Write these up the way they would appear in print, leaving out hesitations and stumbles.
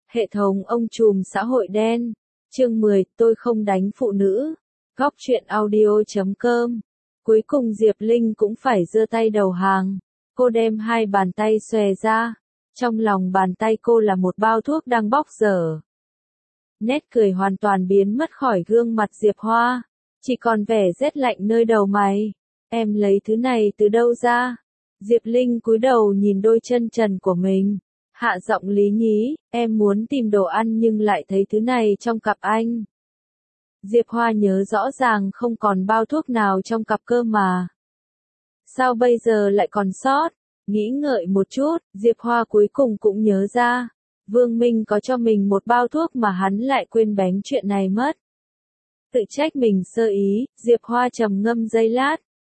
Hệ thống ông trùm xã hội đen. Chương 10, tôi không đánh phụ nữ. Góc truyện audio.com. Cuối cùng Diệp Linh cũng phải giơ tay đầu hàng. Cô đem hai bàn tay xòe ra. Trong lòng bàn tay cô là một bao thuốc đang bóc dở. Nét cười hoàn toàn biến mất khỏi gương mặt Diệp Hoa. Chỉ còn vẻ rét lạnh nơi đầu mày. Em lấy thứ này từ đâu ra? Diệp Linh cúi đầu nhìn đôi chân trần của mình. Hạ giọng lý nhí, em muốn tìm đồ ăn nhưng lại thấy thứ này trong cặp anh. Diệp Hoa nhớ rõ ràng không còn bao thuốc nào trong cặp cơ mà. Sao bây giờ lại còn sót? Nghĩ ngợi một chút, Diệp Hoa cuối cùng cũng nhớ ra. Vương Minh có cho mình một bao thuốc mà hắn lại quên bén chuyện này mất. Tự trách mình sơ ý, Diệp Hoa trầm ngâm giây lát.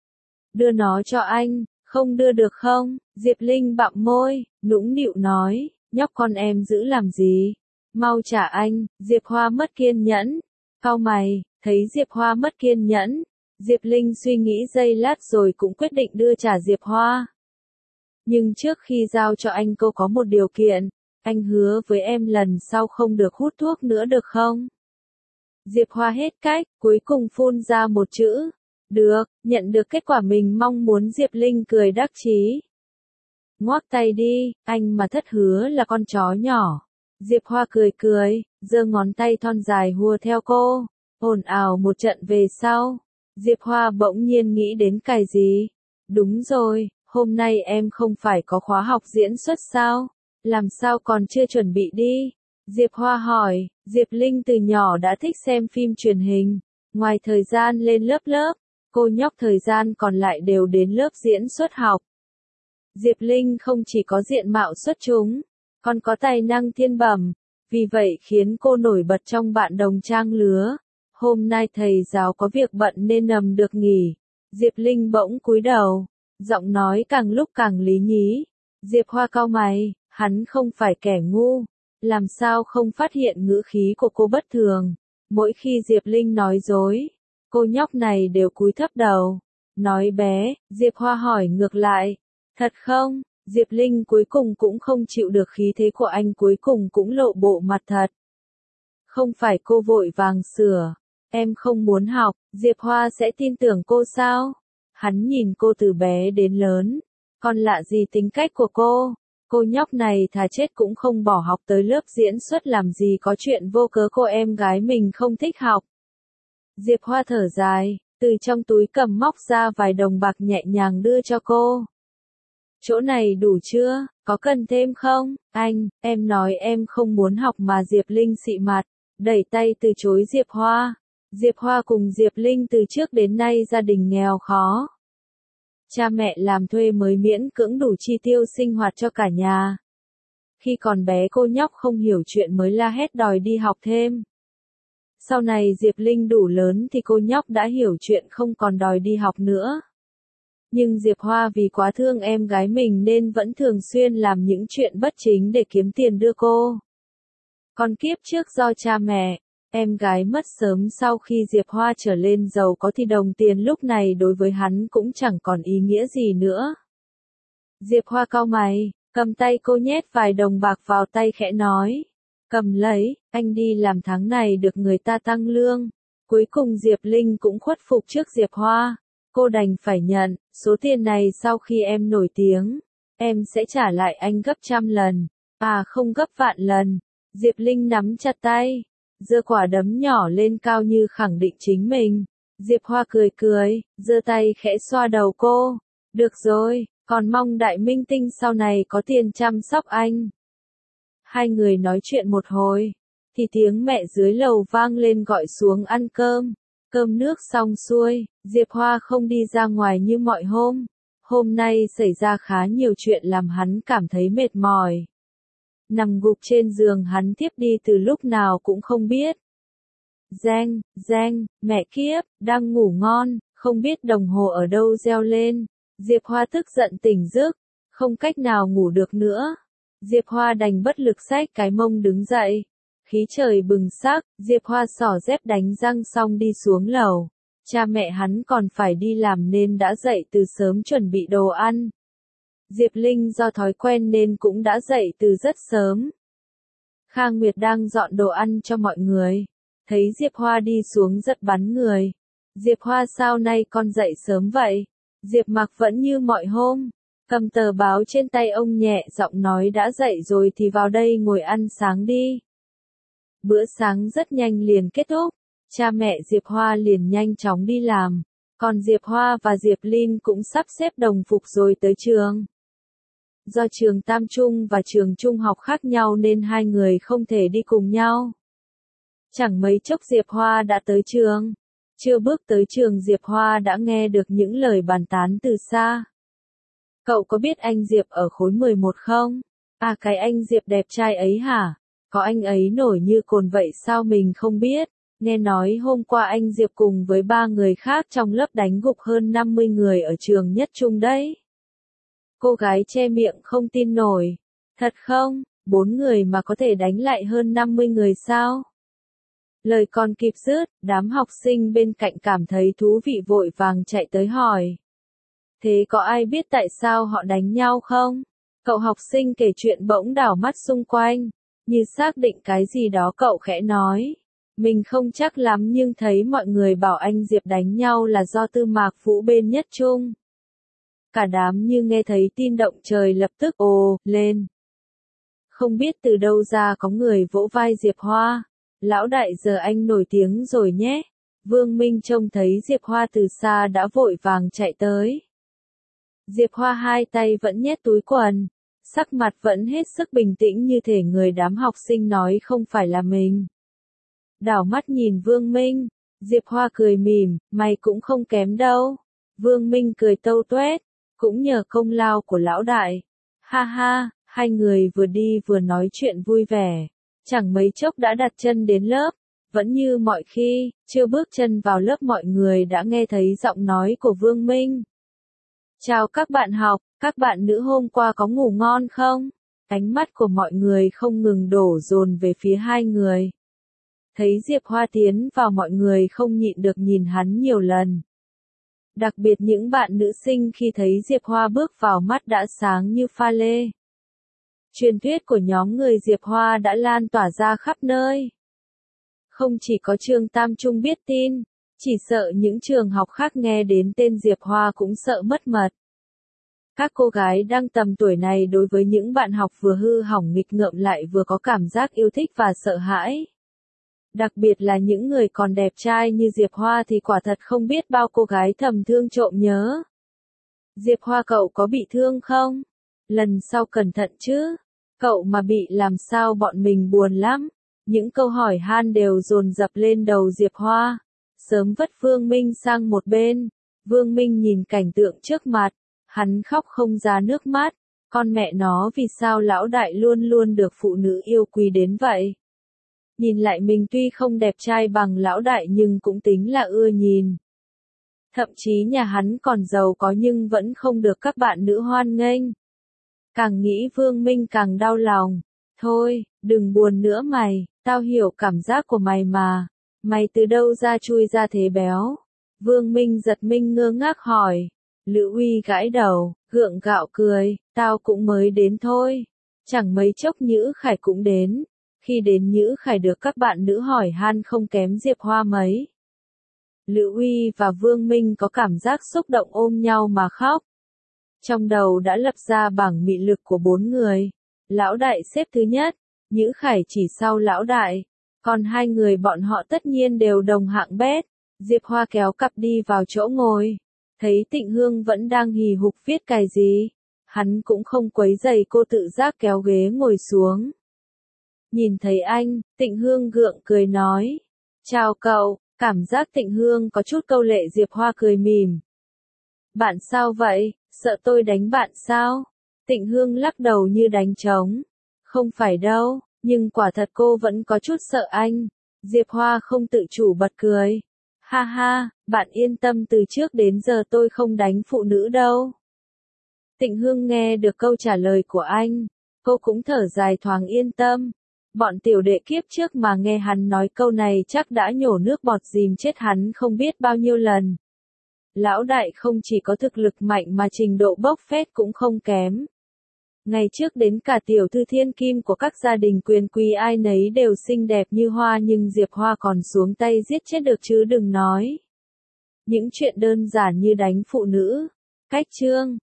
Đưa nó cho anh, không đưa được không? Diệp Linh bặm môi, nũng nịu nói, nhóc con em giữ làm gì? Mau trả anh. Diệp Hoa mất kiên nhẫn. Cau mày, thấy Diệp Hoa mất kiên nhẫn. Diệp Linh suy nghĩ giây lát rồi cũng quyết định đưa trả Diệp Hoa. Nhưng trước khi giao cho anh cô có một điều kiện, anh hứa với em lần sau không được hút thuốc nữa được không? Diệp Hoa hết cách, cuối cùng phun ra một chữ. Được, nhận được kết quả mình mong muốn. Diệp Linh cười đắc chí. Ngoác tay đi, anh mà thất hứa là con chó nhỏ. Diệp Hoa cười cười, giơ ngón tay thon dài hùa theo cô. Ồn ào một trận về sau. Diệp Hoa bỗng nhiên nghĩ đến cái gì? Đúng rồi, hôm nay em không phải có khóa học diễn xuất sao? Làm sao còn chưa chuẩn bị đi? Diệp Hoa hỏi. Diệp Linh từ nhỏ đã thích xem phim truyền hình. Ngoài thời gian lên lớp, cô nhóc thời gian còn lại đều đến lớp diễn xuất học. Diệp Linh không chỉ có diện mạo xuất chúng, còn có tài năng thiên bẩm, vì vậy khiến cô nổi bật trong bạn đồng trang lứa. Hôm nay thầy giáo có việc bận nên nằm được nghỉ. Diệp Linh bỗng cúi đầu, giọng nói càng lúc càng lý nhí. Diệp Hoa cau mày, hắn không phải kẻ ngu, làm sao không phát hiện ngữ khí của cô bất thường. Mỗi khi Diệp Linh nói dối, cô nhóc này đều cúi thấp đầu. Nói bé, Diệp Hoa hỏi ngược lại. Thật không? Diệp Linh cuối cùng cũng không chịu được khí thế của anh, cuối cùng cũng lộ bộ mặt thật. Không phải cô vội vàng sửa. Em không muốn học, Diệp Hoa sẽ tin tưởng cô sao? Hắn nhìn cô từ bé đến lớn. Còn lạ gì tính cách của cô? Cô nhóc này thà chết cũng không bỏ học tới lớp diễn xuất, làm gì có chuyện vô cớ cô em gái mình không thích học. Diệp Hoa thở dài, từ trong túi cầm móc ra vài đồng bạc nhẹ nhàng đưa cho cô. Chỗ này đủ chưa, có cần thêm không? Anh, em nói em không muốn học mà. Diệp Linh xị mặt, đẩy tay từ chối Diệp Hoa. Diệp Hoa cùng Diệp Linh từ trước đến nay gia đình nghèo khó. Cha mẹ làm thuê mới miễn cưỡng đủ chi tiêu sinh hoạt cho cả nhà. Khi còn bé cô nhóc không hiểu chuyện mới la hét đòi đi học thêm. Sau này Diệp Linh đủ lớn thì cô nhóc đã hiểu chuyện, không còn đòi đi học nữa. Nhưng Diệp Hoa vì quá thương em gái mình nên vẫn thường xuyên làm những chuyện bất chính để kiếm tiền đưa cô. Còn kiếp trước do cha mẹ, em gái mất sớm, sau khi Diệp Hoa trở lên giàu có thì đồng tiền lúc này đối với hắn cũng chẳng còn ý nghĩa gì nữa. Diệp Hoa cau mày, cầm tay cô nhét vài đồng bạc vào tay khẽ nói. Cầm lấy, anh đi làm tháng này được người ta tăng lương. Cuối cùng Diệp Linh cũng khuất phục trước Diệp Hoa. Cô đành phải nhận, số tiền này sau khi em nổi tiếng, em sẽ trả lại anh gấp 100 lần. À không, gấp vạn lần. Diệp Linh nắm chặt tay, giơ quả đấm nhỏ lên cao như khẳng định chính mình. Diệp Hoa cười cười, giơ tay khẽ xoa đầu cô. Được rồi, còn mong đại minh tinh sau này có tiền chăm sóc anh. Hai người nói chuyện một hồi, thì tiếng mẹ dưới lầu vang lên gọi xuống ăn cơm. Cơm nước xong xuôi, Diệp Hoa không đi ra ngoài như mọi hôm. Hôm nay xảy ra khá nhiều chuyện làm hắn cảm thấy mệt mỏi. Nằm gục trên giường hắn thiếp đi từ lúc nào cũng không biết. Reng, mẹ kiếp, đang ngủ ngon, không biết đồng hồ ở đâu reo lên. Diệp Hoa tức giận tỉnh giấc, không cách nào ngủ được nữa. Diệp Hoa đành bất lực xách cái mông đứng dậy. Khí trời bừng sắc, Diệp Hoa xỏ dép đánh răng xong đi xuống lầu. Cha mẹ hắn còn phải đi làm nên đã dậy từ sớm chuẩn bị đồ ăn. Diệp Linh do thói quen nên cũng đã dậy từ rất sớm. Kha Nguyệt đang dọn đồ ăn cho mọi người. Thấy Diệp Hoa đi xuống giật bắn người. Diệp Hoa sao nay con dậy sớm vậy? Diệp Mặc vẫn như mọi hôm. Cầm tờ báo trên tay ông nhẹ giọng nói đã dậy rồi thì vào đây ngồi ăn sáng đi. Bữa sáng rất nhanh liền kết thúc. Cha mẹ Diệp Hoa liền nhanh chóng đi làm. Còn Diệp Hoa và Diệp Linh cũng sắp xếp đồng phục rồi tới trường. Do trường Tam Trung và trường trung học khác nhau nên hai người không thể đi cùng nhau. Chẳng mấy chốc Diệp Hoa đã tới trường. Chưa bước tới trường Diệp Hoa đã nghe được những lời bàn tán từ xa. Cậu có biết anh Diệp ở khối 11 không? À cái anh Diệp đẹp trai ấy hả? Có anh ấy nổi như cồn vậy sao mình không biết? Nghe nói hôm qua anh Diệp cùng với 3 người khác trong lớp đánh gục hơn 50 người ở trường Nhất Trung đấy. Cô gái che miệng không tin nổi. Thật không? 4 người mà có thể đánh lại hơn 50 người sao? Lời còn kịp dứt, đám học sinh bên cạnh cảm thấy thú vị vội vàng chạy tới hỏi. Thế có ai biết tại sao họ đánh nhau không? Cậu học sinh kể chuyện bỗng đảo mắt xung quanh, như xác định cái gì đó cậu khẽ nói. Mình không chắc lắm nhưng thấy mọi người bảo anh Diệp đánh nhau là do Tư Mạc Vũ bên Nhất Trung. Cả đám như nghe thấy tin động trời lập tức ồ lên. Không biết từ đâu ra có người vỗ vai Diệp Hoa. Lão đại giờ anh nổi tiếng rồi nhé. Vương Minh trông thấy Diệp Hoa từ xa đã vội vàng chạy tới. Diệp Hoa hai tay vẫn nhét túi quần. Sắc mặt vẫn hết sức bình tĩnh như thể người đám học sinh nói không phải là mình. Đảo mắt nhìn Vương Minh. Diệp Hoa cười mỉm, mày cũng không kém đâu. Vương Minh cười tâu tuét. Cũng nhờ công lao của lão đại. Ha ha, hai người vừa đi vừa nói chuyện vui vẻ. Chẳng mấy chốc đã đặt chân đến lớp. Vẫn như mọi khi, chưa bước chân vào lớp mọi người đã nghe thấy giọng nói của Vương Minh. Chào các bạn học, các bạn nữ hôm qua có ngủ ngon không? Ánh mắt của mọi người không ngừng đổ dồn về phía hai người. Thấy Diệp Hoa tiến vào mọi người không nhịn được nhìn hắn nhiều lần. Đặc biệt những bạn nữ sinh khi thấy Diệp Hoa bước vào mắt đã sáng như pha lê. Truyền thuyết của nhóm người Diệp Hoa đã lan tỏa ra khắp nơi. Không chỉ có trường Tam Trung biết tin, chỉ sợ những trường học khác nghe đến tên Diệp Hoa cũng sợ mất mật. Các cô gái đang tầm tuổi này đối với những bạn học vừa hư hỏng nghịch ngợm lại vừa có cảm giác yêu thích và sợ hãi. Đặc biệt là những người còn đẹp trai như Diệp Hoa thì quả thật không biết bao cô gái thầm thương trộm nhớ. Diệp Hoa cậu có bị thương không? Lần sau cẩn thận chứ. Cậu mà bị làm sao bọn mình buồn lắm. Những câu hỏi han đều dồn dập lên đầu Diệp Hoa. Sớm vất Vương Minh sang một bên. Vương Minh nhìn cảnh tượng trước mặt. Hắn khóc không ra nước mắt. Con mẹ nó vì sao lão đại luôn luôn được phụ nữ yêu quý đến vậy? Nhìn lại mình tuy không đẹp trai bằng lão đại nhưng cũng tính là ưa nhìn. Thậm chí nhà hắn còn giàu có nhưng vẫn không được các bạn nữ hoan nghênh. Càng nghĩ Vương Minh càng đau lòng. Thôi, đừng buồn nữa mày, tao hiểu cảm giác của mày mà. Mày từ đâu ra chui ra thế béo? Vương Minh giật mình ngơ ngác hỏi. Lữ Uy gãi đầu, gượng gạo cười, tao cũng mới đến thôi. Chẳng mấy chốc Nhữ Khải cũng đến. Khi đến Nhữ Khải được các bạn nữ hỏi han không kém Diệp Hoa mấy. Lữ Uy và Vương Minh có cảm giác xúc động ôm nhau mà khóc. Trong đầu đã lập ra bảng mị lực của 4 người. Lão đại xếp thứ nhất, Nhữ Khải chỉ sau lão đại. Còn hai người bọn họ tất nhiên đều đồng hạng bét. Diệp Hoa kéo cặp đi vào chỗ ngồi. Thấy Tịnh Hương vẫn đang hì hục viết cái gì. Hắn cũng không quấy rầy cô tự giác kéo ghế ngồi xuống. Nhìn thấy anh, Tịnh Hương gượng cười nói. Chào cậu, cảm giác Tịnh Hương có chút câu lệ. Diệp Hoa cười mỉm. Bạn sao vậy, sợ tôi đánh bạn sao? Tịnh Hương lắc đầu như đánh trống. Không phải đâu, nhưng quả thật cô vẫn có chút sợ anh. Diệp Hoa không tự chủ bật cười. Ha ha, bạn yên tâm từ trước đến giờ tôi không đánh phụ nữ đâu. Tịnh Hương nghe được câu trả lời của anh. Cô cũng thở dài thoáng yên tâm. Bọn tiểu đệ kiếp trước mà nghe hắn nói câu này chắc đã nhổ nước bọt dìm chết hắn không biết bao nhiêu lần. Lão đại không chỉ có thực lực mạnh mà trình độ bốc phét cũng không kém. Ngày trước đến cả tiểu thư thiên kim của các gia đình quyền quý ai nấy đều xinh đẹp như hoa nhưng Diệp Hoa còn xuống tay giết chết được chứ đừng nói. Những chuyện đơn giản như đánh phụ nữ. Cách chương